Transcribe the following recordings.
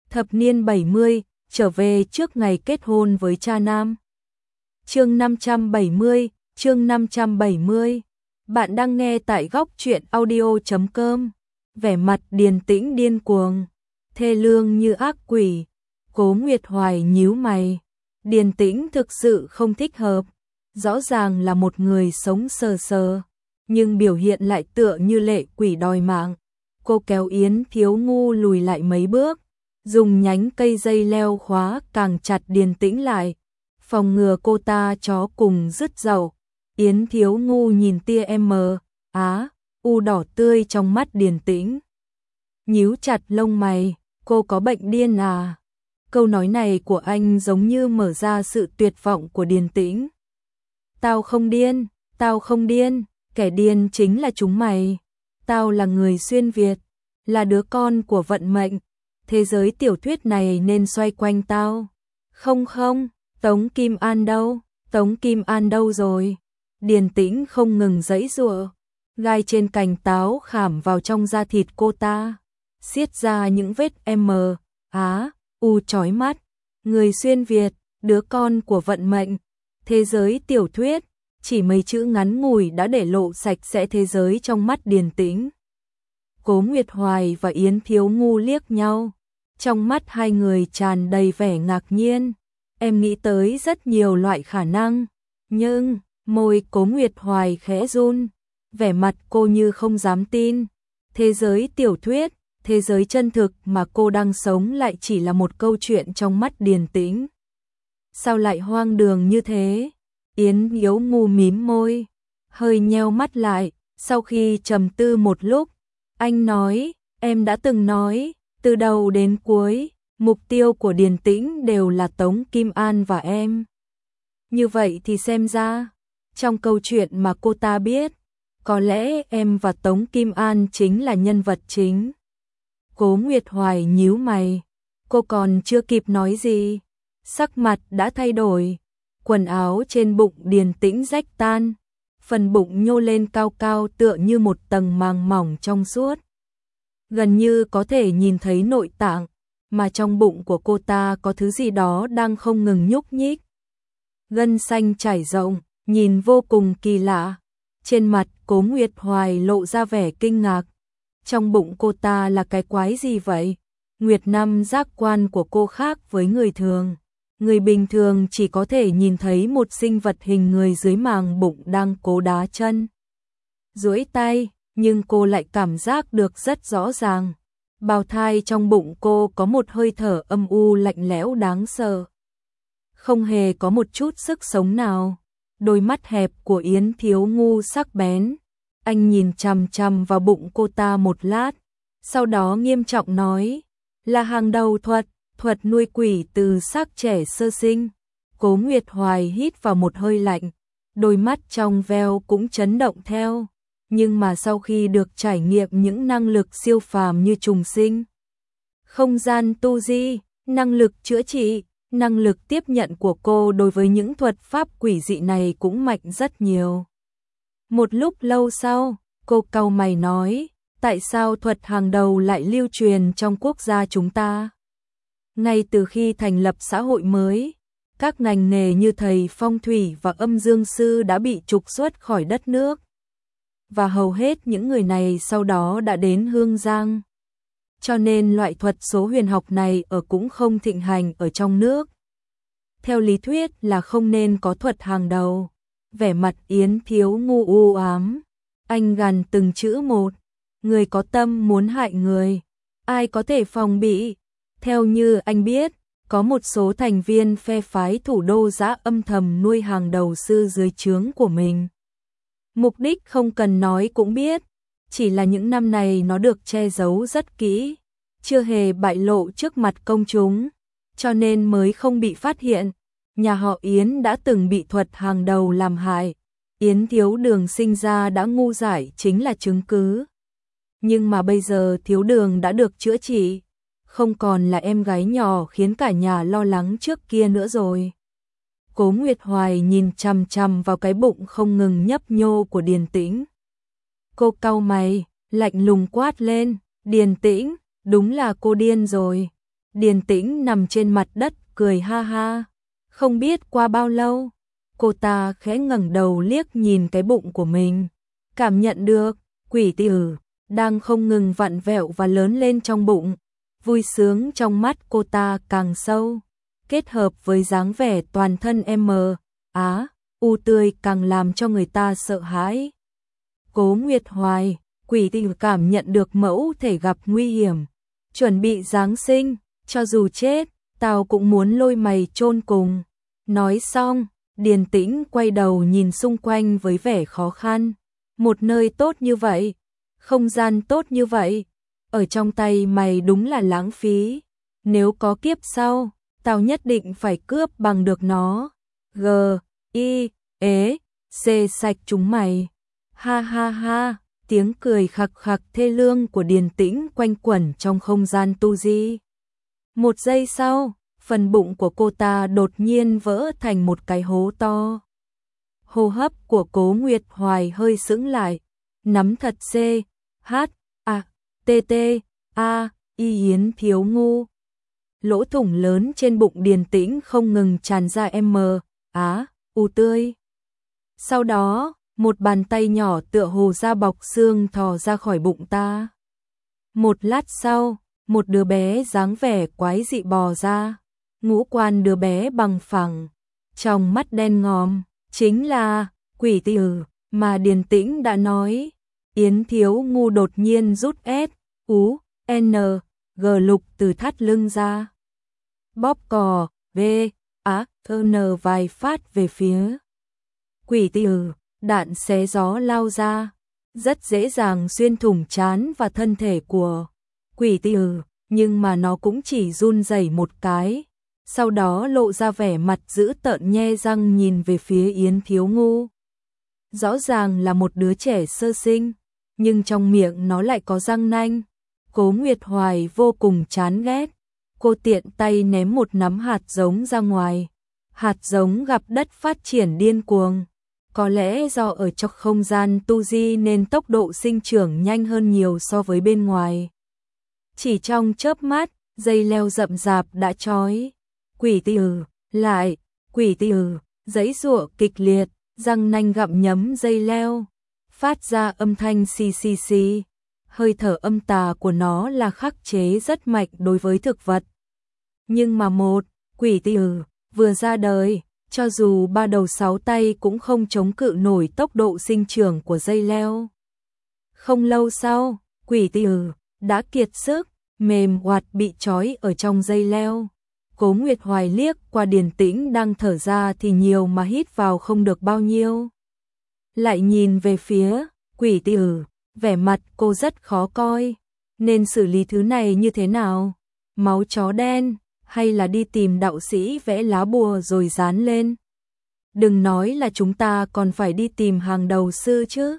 Thập niên 70, trở về trước ngày kết hôn với cha nam. Chương 570, chương 570. Bạn đang nghe tại góc truyện audio.com. Vẻ mặt Điền Tĩnh điên cuồng, thê lương như ác quỷ. Cố Nguyệt Hoài nhíu mày. Điền Tĩnh thực sự không thích hợp. Rõ ràng là một người sống sờ sờ, nhưng biểu hiện lại tựa như lệ quỷ đòi mạng. Cô kéo Yến Thiếu Ngu lùi lại mấy bước, dùng nhánh cây dây leo khóa càng chặt Điền Tĩnh lại, phòng ngừa cô ta chó cùng rứt dậu. Yến Thiếu Ngu nhìn tia u đỏ tươi trong mắt Điền Tĩnh, nhíu chặt lông mày. Cô có bệnh điên à? Câu nói này của anh giống như mở ra sự tuyệt vọng của Điền Tĩnh. Tao không điên, tao không điên, kẻ điên chính là chúng mày. Tao là người xuyên Việt, là đứa con của vận mệnh. Thế giới tiểu thuyết này nên xoay quanh tao. Không không, Tống Kim An đâu? Tống Kim An đâu rồi? Điền Tĩnh không ngừng giãy giụa, gai trên cành táo khảm vào trong da thịt cô ta, xiết ra những vết chói mắt. Người xuyên Việt, đứa con của vận mệnh, thế giới tiểu thuyết, chỉ mấy chữ ngắn ngủi đã để lộ sạch sẽ thế giới trong mắt Điền Tĩnh. Cố Nguyệt Hoài và Yến Thiếu Ngu liếc nhau, trong mắt hai người tràn đầy vẻ ngạc nhiên. Em nghĩ tới rất nhiều loại khả năng, nhưng môi Cố Nguyệt Hoài khẽ run, vẻ mặt cô như không dám tin. Thế giới tiểu thuyết, thế giới chân thực mà cô đang sống lại chỉ là một câu chuyện trong mắt Điền Tĩnh. Sao lại hoang đường như thế? Yến Thiếu Ngu mím môi, hơi nheo mắt lại, sau khi trầm tư một lúc, anh nói, em đã từng nói, từ đầu đến cuối, mục tiêu của Điền Tĩnh đều là Tống Kim An và em. Như vậy thì xem ra, trong câu chuyện mà cô ta biết, có lẽ em và Tống Kim An chính là nhân vật chính. Cố Nguyệt Hoài nhíu mày, cô còn chưa kịp nói gì, sắc mặt đã thay đổi. Quần áo trên bụng Điền Tĩnh rách tan, phần bụng nhô lên cao cao tựa như một tầng màng mỏng trong suốt. Gần như có thể nhìn thấy nội tạng, mà trong bụng của cô ta có thứ gì đó đang không ngừng nhúc nhích. Gân xanh trải rộng, nhìn vô cùng kỳ lạ. Trên mặt Cố Nguyệt Hoài lộ ra vẻ kinh ngạc. Trong bụng cô ta là cái quái gì vậy? Nguyệt năm giác quan của cô khác với người thường. Người bình thường chỉ có thể nhìn thấy một sinh vật hình người dưới màng bụng đang cố đá chân, duỗi tay, nhưng cô lại cảm giác được rất rõ ràng. Bào thai trong bụng cô có một hơi thở âm u lạnh lẽo đáng sợ, không hề có một chút sức sống nào. Đôi mắt hẹp của Yến Thiếu Ngu sắc bén, anh nhìn chằm chằm vào bụng cô ta một lát, sau đó nghiêm trọng nói, là hàng đầu thuật nuôi quỷ từ xác trẻ sơ sinh. Cố Nguyệt Hoài hít vào một hơi lạnh, đôi mắt trong veo cũng chấn động theo. Nhưng mà sau khi được trải nghiệm những năng lực siêu phàm như trùng sinh, không gian tu di, năng lực chữa trị, năng lực tiếp nhận của cô đối với những thuật pháp quỷ dị này cũng mạnh rất nhiều. Một lúc lâu sau, cô cau mày nói, tại sao thuật hàng đầu lại lưu truyền trong quốc gia chúng ta? Ngay từ khi thành lập xã hội mới, các ngành nghề như thầy phong thủy và âm dương sư đã bị trục xuất khỏi đất nước. Và hầu hết những người này sau đó đã đến Hương Giang. Cho nên loại thuật số huyền học này cũng không thịnh hành ở trong nước. Theo lý thuyết là không nên có thuật hàng đầu. Vẻ mặt Yến Thiếu Ngu u ám, anh gằn từng chữ một, người có tâm muốn hại người, ai có thể phòng bị. Theo như anh biết, có một số thành viên phe phái thủ đô Dã âm thầm nuôi hàng đầu sư dưới trướng của mình. Mục đích không cần nói cũng biết, chỉ là những năm này nó được che giấu rất kỹ, chưa hề bại lộ trước mặt công chúng, cho nên mới không bị phát hiện. Nhà họ Yến đã từng bị thuật hàng đầu làm hại, Yến Thiếu Đường sinh ra đã ngu dại chính là chứng cứ. Nhưng mà bây giờ Thiếu Đường đã được chữa trị, không còn là em gái nhỏ khiến cả nhà lo lắng trước kia nữa rồi. Cố Nguyệt Hoài nhìn chằm chằm vào cái bụng không ngừng nhấp nhô của Điền Tĩnh. Cô cau mày, lạnh lùng quát lên, Điền Tĩnh, đúng là cô điên rồi. Điền Tĩnh nằm trên mặt đất cười ha ha. Không biết qua bao lâu, cô ta khẽ ngẩng đầu liếc nhìn cái bụng của mình, cảm nhận được quỷ tử đang không ngừng vặn vẹo và lớn lên trong bụng. Vui sướng trong mắt cô ta càng sâu, kết hợp với dáng vẻ toàn thân u tươi càng làm cho người ta sợ hãi. Cố Nguyệt Hoài, quỷ tử cảm nhận được mẫu thể gặp nguy hiểm, chuẩn bị Giáng sinh, cho dù chết, tao cũng muốn lôi mày chôn cùng. Nói xong, Điền Tĩnh quay đầu nhìn xung quanh với vẻ khó khăn. Một nơi tốt như vậy, không gian tốt như vậy, ở trong tay mày đúng là lãng phí. Nếu có kiếp sau, tao nhất định phải cướp bằng được nó. Sạch chúng mày. Ha ha ha, tiếng cười khặc khặc thê lương của Điền Tĩnh quanh quẩn trong không gian tu di. Một giây sau, phần bụng của cô ta đột nhiên vỡ thành một cái hố to. Hô hấp của Cố Nguyệt Hoài hơi sững lại, nắm thật Yến Thiếu Ngu. Lỗ thủng lớn trên bụng Điền Tĩnh không ngừng tràn ra u tươi. Sau đó, một bàn tay nhỏ tựa hồ da bọc xương thò ra khỏi bụng ta. Một lát sau, một đứa bé dáng vẻ quái dị bò ra. Ngũ quan đứa bé bằng phẳng, trong mắt đen ngòm, chính là quỷ tử mà Điền Tĩnh đã nói. Yến Thiếu Ngu đột nhiên rút lục từ thắt lưng ra, bóp cò vài phát về phía quỷ tử. Đạn xé gió lao ra, rất dễ dàng xuyên thủng trán và thân thể của quỷ tử, nhưng mà nó cũng chỉ run rẩy một cái, sau đó lộ ra vẻ mặt dữ tợn nhe răng nhìn về phía Yến Thiếu Ngu. Rõ ràng là một đứa trẻ sơ sinh, nhưng trong miệng nó lại có răng nanh. Cố Nguyệt Hoài vô cùng chán ghét, cô tiện tay ném một nắm hạt giống ra ngoài. Hạt giống gặp đất phát triển điên cuồng. Có lẽ do ở trong không gian tu di nên tốc độ sinh trưởng nhanh hơn nhiều so với bên ngoài. Chỉ trong chớp mắt, dây leo rậm rạp đã trói quỷ tử, giãy giụa kịch liệt, răng nanh gặm nhấm dây leo, phát ra âm thanh xì xì xì. Hơi thở âm tà của nó là khắc chế rất mạnh đối với thực vật. Nhưng mà một quỷ tử vừa ra đời, cho dù ba đầu sáu tay cũng không chống cự nổi tốc độ sinh trưởng của dây leo. Không lâu sau, quỷ tử đã kiệt sức, mềm oạt bị trói ở trong dây leo. Cố Nguyệt Hoài liếc qua Điền Tĩnh đang thở ra thì nhiều mà hít vào không được bao nhiêu. Lại nhìn về phía quỷ tử, vẻ mặt cô rất khó coi. Nên xử lý thứ này như thế nào? Máu chó đen, hay là đi tìm đạo sĩ vẽ lá bùa rồi dán lên? Đừng nói là chúng ta còn phải đi tìm hàng đầu sư chứ.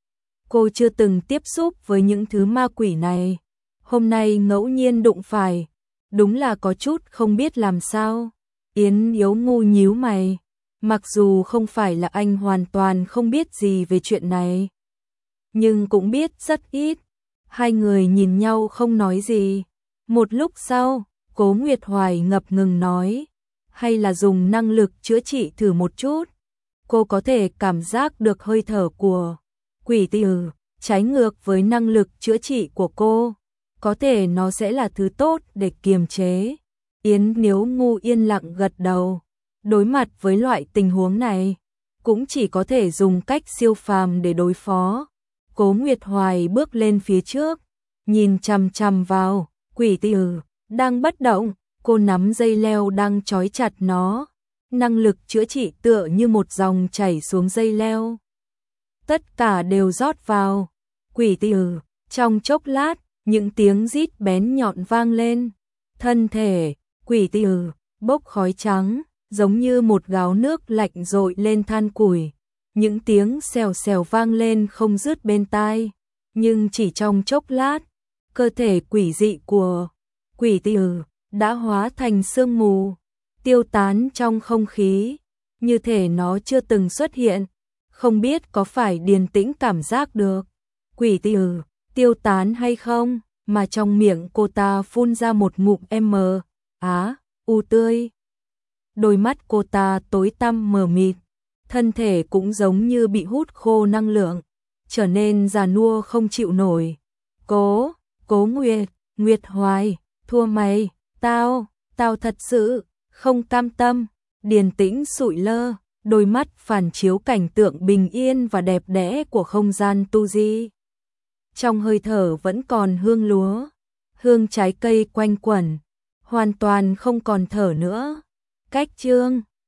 Cô chưa từng tiếp xúc với những thứ ma quỷ này. Hôm nay ngẫu nhiên đụng phải, đúng là có chút không biết làm sao. Yến Thiếu Ngu nhíu mày, mặc dù không phải là anh hoàn toàn không biết gì về chuyện này, nhưng cũng biết rất ít. Hai người nhìn nhau không nói gì. Một lúc sau, Cố Nguyệt Hoài ngập ngừng nói, hay là dùng năng lực chữa trị thử một chút. Cô có thể cảm giác được hơi thở của quỷ tử, trái ngược với năng lực chữa trị của cô. Có thể nó sẽ là thứ tốt để kiềm chế. Yến Thiếu Ngu yên lặng gật đầu. Đối mặt với loại tình huống này, cũng chỉ có thể dùng cách siêu phàm để đối phó. Cố Nguyệt Hoài bước lên phía trước, nhìn chằm chằm vào quỷ tử đang bất động. Cô nắm dây leo đang trói chặt nó, năng lực chữa trị tựa như một dòng chảy xuống dây leo. Tất cả đều rót vào quỷ tử. Trong chốc lát, những tiếng rít bén nhọn vang lên. Thân thể quỷ tử bốc khói trắng, giống như một gáo nước lạnh dội lên than củi. Những tiếng xèo xèo vang lên không dứt bên tai. Nhưng chỉ trong chốc lát, cơ thể quỷ dị của quỷ tử đã hóa thành sương mù, tiêu tán trong không khí, như thể nó chưa từng xuất hiện. Không biết có phải Điền Tĩnh cảm giác được quỷ tử tiêu tán hay không, mà trong miệng cô ta phun ra một ngụm u tươi. Đôi mắt cô ta tối tăm mờ mịt, thân thể cũng giống như bị hút khô năng lượng, trở nên già nua không chịu nổi. Cố Nguyệt, Nguyệt Hoài, thua mày, tao thật sự không cam tâm. Điền Tĩnh sụi lơ, đôi mắt phản chiếu cảnh tượng bình yên và đẹp đẽ của không gian tu di. Trong hơi thở vẫn còn hương lúa, hương trái cây quanh quẩn, hoàn toàn không còn thở nữa. Cách chương